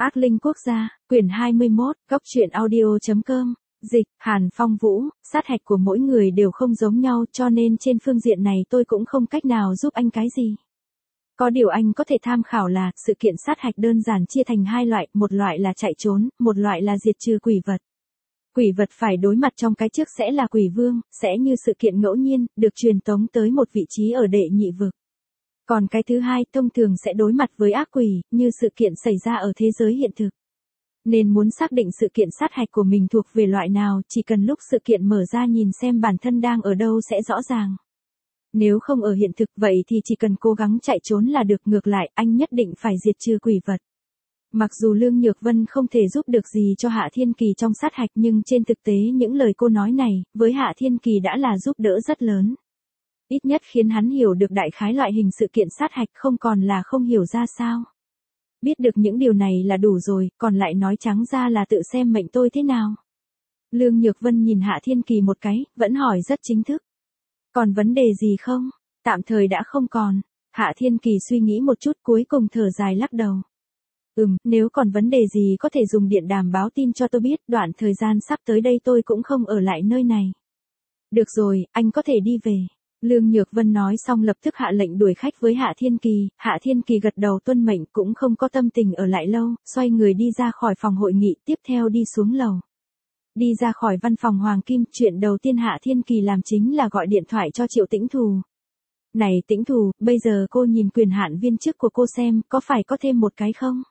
Ác linh quốc gia, quyển 21, góc truyện audio.com, dịch, Hàn Phong Vũ, sát hạch của mỗi người đều không giống nhau cho nên trên phương diện này tôi cũng không cách nào giúp anh cái gì. Có điều anh có thể tham khảo là, sự kiện sát hạch đơn giản chia thành hai loại, một loại là chạy trốn, một loại là diệt trừ quỷ vật. Quỷ vật phải đối mặt trong cái trước sẽ là quỷ vương, sẽ như sự kiện ngẫu nhiên, được truyền tống tới một vị trí ở đệ nhị vực. Còn cái thứ hai thông thường sẽ đối mặt với ác quỷ, như sự kiện xảy ra ở thế giới hiện thực. Nên muốn xác định sự kiện sát hạch của mình thuộc về loại nào, chỉ cần lúc sự kiện mở ra nhìn xem bản thân đang ở đâu sẽ rõ ràng. Nếu không ở hiện thực vậy thì chỉ cần cố gắng chạy trốn là được, ngược lại anh nhất định phải diệt trừ quỷ vật. Mặc dù Lương Nhược Vân không thể giúp được gì cho Hạ Thiên Kỳ trong sát hạch nhưng trên thực tế những lời cô nói này, với Hạ Thiên Kỳ đã là giúp đỡ rất lớn. Ít nhất khiến hắn hiểu được đại khái loại hình sự kiện sát hạch, không còn là không hiểu ra sao. Biết được những điều này là đủ rồi, còn lại nói trắng ra là tự xem mệnh tôi thế nào. Lương Nhược Vân nhìn Hạ Thiên Kỳ một cái, vẫn hỏi rất chính thức. Còn vấn đề gì không? Tạm thời đã không còn. Hạ Thiên Kỳ suy nghĩ một chút cuối cùng thở dài lắc đầu. Nếu còn vấn đề gì có thể dùng điện đàm báo tin cho tôi biết, đoạn thời gian sắp tới đây tôi cũng không ở lại nơi này. Được rồi, anh có thể đi về. Lương Nhược Vân nói xong lập tức hạ lệnh đuổi khách với Hạ Thiên Kỳ, Hạ Thiên Kỳ gật đầu tuân mệnh cũng không có tâm tình ở lại lâu, xoay người đi ra khỏi phòng hội nghị, tiếp theo đi xuống lầu. Đi ra khỏi văn phòng Hoàng Kim, chuyện đầu tiên Hạ Thiên Kỳ làm chính là gọi điện thoại cho Triệu Tĩnh Thù. Này Tĩnh Thù, bây giờ cô nhìn quyền hạn viên chức của cô xem, có phải có thêm một cái không?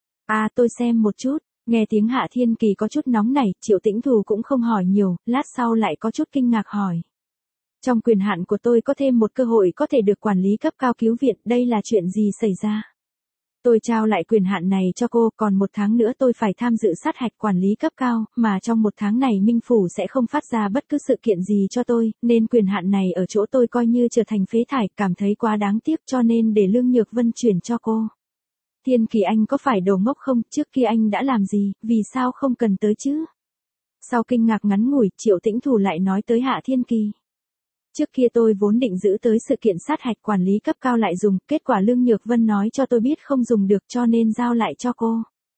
À tôi xem một chút. Nghe tiếng Hạ Thiên Kỳ có chút nóng nảy, Triệu Tĩnh Thù cũng không hỏi nhiều, lát sau lại có chút kinh ngạc hỏi. Trong quyền hạn của tôi có thêm một cơ hội có thể được quản lý cấp cao cứu viện, đây là chuyện gì xảy ra? Tôi trao lại quyền hạn này cho cô, còn một tháng nữa tôi phải tham dự sát hạch quản lý cấp cao, mà trong một tháng này Minh Phủ sẽ không phát ra bất cứ sự kiện gì cho tôi, nên quyền hạn này ở chỗ tôi coi như trở thành phế thải, cảm thấy quá đáng tiếc cho nên để Lương Nhược Vân chuyển cho cô. Thiên Kỳ anh có phải đồ ngốc không, trước kia anh đã làm gì, vì sao không cần tới chứ? Sau kinh ngạc ngắn ngủi, Triệu Tĩnh Thù lại nói tới Hạ Thiên Kỳ. Trước kia tôi vốn định giữ tới sự kiện sát hạch quản lý cấp cao lại dùng, kết quả Lương Nhược Vân nói cho tôi biết không dùng được cho nên giao lại cho cô.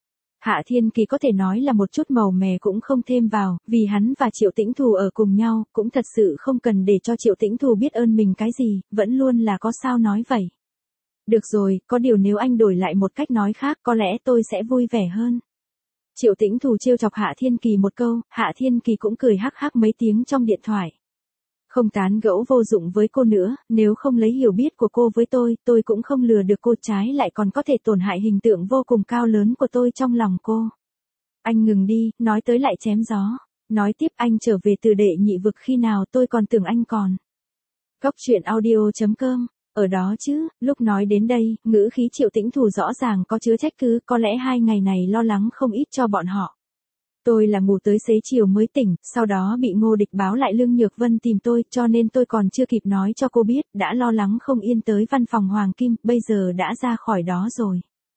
Hạ Thiên Kỳ có thể nói là một chút màu mè cũng không thêm vào, vì hắn và Triệu Tĩnh Thù ở cùng nhau, cũng thật sự không cần để cho Triệu Tĩnh Thù biết ơn mình cái gì, vẫn luôn là có sao nói vậy. Được rồi, có điều nếu anh đổi lại một cách nói khác có lẽ tôi sẽ vui vẻ hơn. Triệu Tĩnh Thù trêu chọc Hạ Thiên Kỳ một câu, Hạ Thiên Kỳ cũng cười hắc hắc mấy tiếng trong điện thoại. Không tán gẫu vô dụng với cô nữa, nếu không lấy hiểu biết của cô với tôi cũng không lừa được cô, trái lại còn có thể tổn hại hình tượng vô cùng cao lớn của tôi trong lòng cô. Anh ngừng đi, nói tới lại chém gió. Nói tiếp anh trở về từ đệ nhị vực khi nào, tôi còn tưởng anh còn. Góc truyện audio.com, ở đó chứ, lúc nói đến đây, ngữ khí Triệu Tĩnh Thù rõ ràng có chứa trách cứ, có lẽ 2 ngày này lo lắng không ít cho bọn họ. Tôi là ngủ tới xế chiều mới tỉnh, sau đó bị Ngô Địch báo lại Lương Nhược Vân tìm tôi, cho nên tôi còn chưa kịp nói cho cô biết, đã lo lắng không yên tới văn phòng Hoàng Kim, bây giờ đã ra khỏi đó rồi.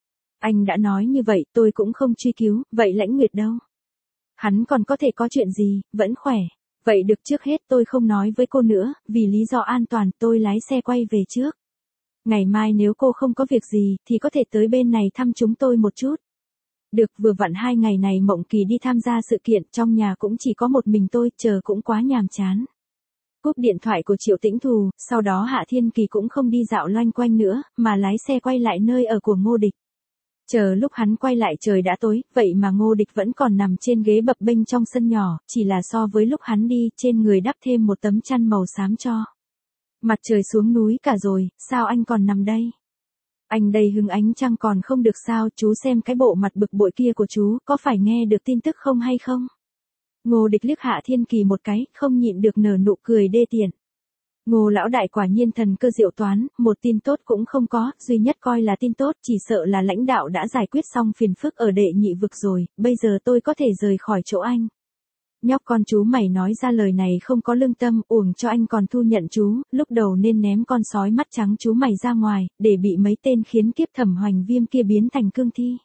Anh đã nói như vậy, tôi cũng không truy cứu, vậy Lãnh Nguyệt đâu? Hắn còn có thể có chuyện gì, vẫn khỏe. Vậy được, trước hết tôi không nói với cô nữa, vì lý do an toàn, tôi lái xe quay về trước. Ngày mai nếu cô không có việc gì, thì có thể tới bên này thăm chúng tôi một chút. Được, vừa vặn 2 ngày này Mộng Kỳ đi tham gia sự kiện, trong nhà cũng chỉ có một mình tôi, chờ cũng quá nhàm chán. Cúp điện thoại của Triệu Tĩnh Thù, sau đó Hạ Thiên Kỳ cũng không đi dạo loanh quanh nữa, mà lái xe quay lại nơi ở của Ngô Địch. Chờ lúc hắn quay lại trời đã tối, vậy mà Ngô Địch vẫn còn nằm trên ghế bập bênh trong sân nhỏ, chỉ là so với lúc hắn đi, trên người đắp thêm một tấm chăn màu xám cho. Mặt trời xuống núi cả rồi, sao anh còn nằm đây? Anh đầy hứng ánh trăng còn không được sao, chú xem cái bộ mặt bực bội kia của chú, có phải nghe được tin tức không hay không? Ngô Địch liếc Hạ Thiên Kỳ một cái, không nhịn được nở nụ cười đê tiện. Ngô lão đại quả nhiên thần cơ diệu toán, một tin tốt cũng không có, duy nhất coi là tin tốt, chỉ sợ là lãnh đạo đã giải quyết xong phiền phức ở đệ nhị vực rồi, bây giờ tôi có thể rời khỏi chỗ anh. Nhóc con chú mày nói ra lời này không có lương tâm, uổng cho anh còn thu nhận chú, lúc đầu nên ném con sói mắt trắng chú mày ra ngoài, để bị mấy tên khiến kiếp Thẩm Hoành Viêm kia biến thành cương thi.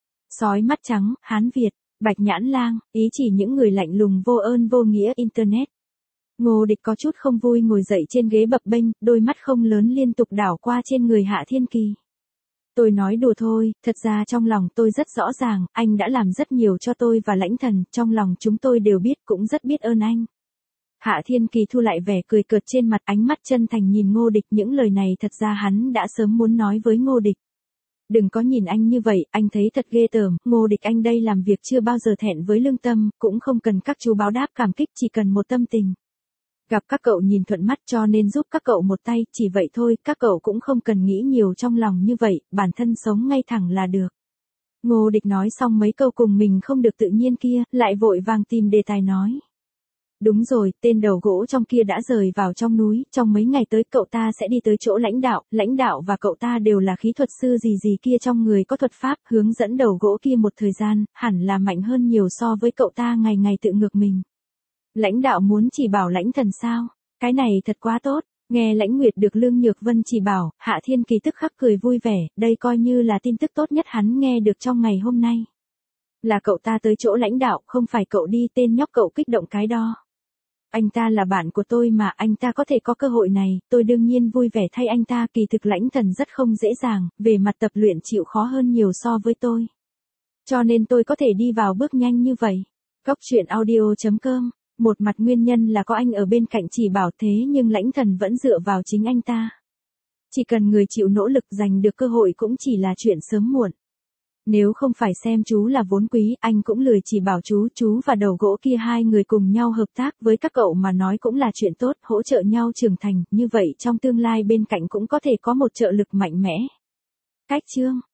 Sói mắt trắng, Hán Việt, Bạch Nhãn Lang, ý chỉ những người lạnh lùng vô ơn vô nghĩa Internet. Ngô Địch có chút không vui ngồi dậy trên ghế bập bênh, đôi mắt không lớn liên tục đảo qua trên người Hạ Thiên Kỳ. Tôi nói đùa thôi, thật ra trong lòng tôi rất rõ ràng, anh đã làm rất nhiều cho tôi và Lãnh Thần, trong lòng chúng tôi đều biết cũng rất biết ơn anh. Hạ Thiên Kỳ thu lại vẻ cười cợt trên mặt, ánh mắt chân thành nhìn Ngô Địch, những lời này thật ra hắn đã sớm muốn nói với Ngô Địch. Đừng có nhìn anh như vậy, anh thấy thật ghê tởm, Ngô Địch anh đây làm việc chưa bao giờ thẹn với lương tâm, cũng không cần các chú báo đáp cảm kích, chỉ cần một tâm tình. Gặp các cậu nhìn thuận mắt cho nên giúp các cậu một tay, chỉ vậy thôi, các cậu cũng không cần nghĩ nhiều trong lòng như vậy, bản thân sống ngay thẳng là được. Ngô Địch nói xong mấy câu cùng mình không được tự nhiên kia, lại vội vàng tìm đề tài nói. Đúng rồi, tên đầu gỗ trong kia đã rời vào trong núi, trong mấy ngày tới cậu ta sẽ đi tới chỗ lãnh đạo và cậu ta đều là khí thuật sư gì kia trong người có thuật pháp, hướng dẫn đầu gỗ kia một thời gian, hẳn là mạnh hơn nhiều so với cậu ta ngày ngày tự ngược mình. Lãnh đạo muốn chỉ bảo Lãnh Thần sao? Cái này thật quá tốt. Nghe Lãnh Nguyệt được Lương Nhược Vân chỉ bảo, Hạ Thiên Kỳ tức khắc cười vui vẻ, đây coi như là tin tức tốt nhất hắn nghe được trong ngày hôm nay. Là cậu ta tới chỗ lãnh đạo, không phải cậu đi, tên nhóc cậu kích động cái đó. Anh ta là bạn của tôi mà, anh ta có thể có cơ hội này, tôi đương nhiên vui vẻ thay anh ta, kỳ thực Lãnh Thần rất không dễ dàng, về mặt tập luyện chịu khó hơn nhiều so với tôi. Cho nên tôi có thể đi vào bước nhanh như vậy. Góc truyện audio.com. Một mặt nguyên nhân là có anh ở bên cạnh chỉ bảo, thế nhưng Lãnh Thần vẫn dựa vào chính anh ta. Chỉ cần người chịu nỗ lực giành được cơ hội cũng chỉ là chuyện sớm muộn. Nếu không phải xem chú là vốn quý, anh cũng lười chỉ bảo chú và đầu gỗ kia hai người cùng nhau hợp tác, với các cậu mà nói cũng là chuyện tốt, hỗ trợ nhau trưởng thành, như vậy trong tương lai bên cạnh cũng có thể có một trợ lực mạnh mẽ. Cách chương